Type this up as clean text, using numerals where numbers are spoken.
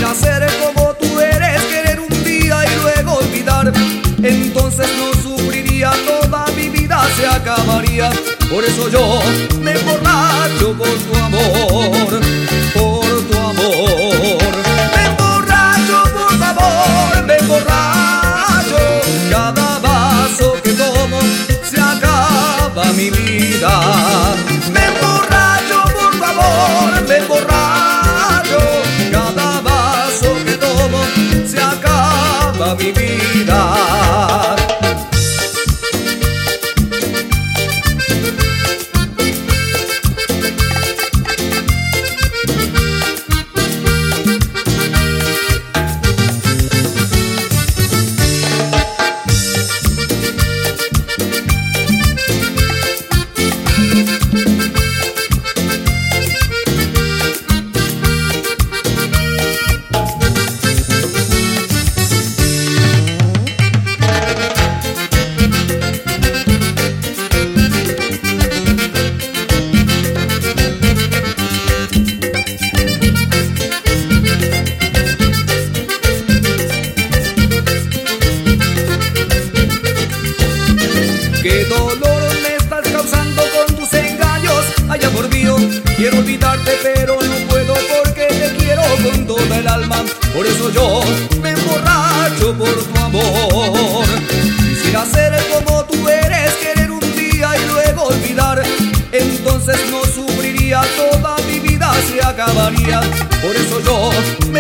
Quisiera ser como tú eres, querer un día y luego olvidar. Entonces no sufriría, toda mi vida se acabaría. Por eso yo me emborracho por tu amor, por tu amor. Me emborracho por tu amor, me emborracho. Cada vaso que tomo se acaba mi vida. Me emborracho por tu amor, me emborracho. Cada vaso que tomo se acaba mi vida. Qué dolor me estás causando con tus engaños. Ay, amor mío, quiero olvidarte pero no puedo porque te quiero con toda el alma. Por eso yo me emborracho por tu amor. Quisiera ser como tú eres, querer un día y luego olvidar. Entonces no sufriría, toda mi vida se acabaría. Por eso yo me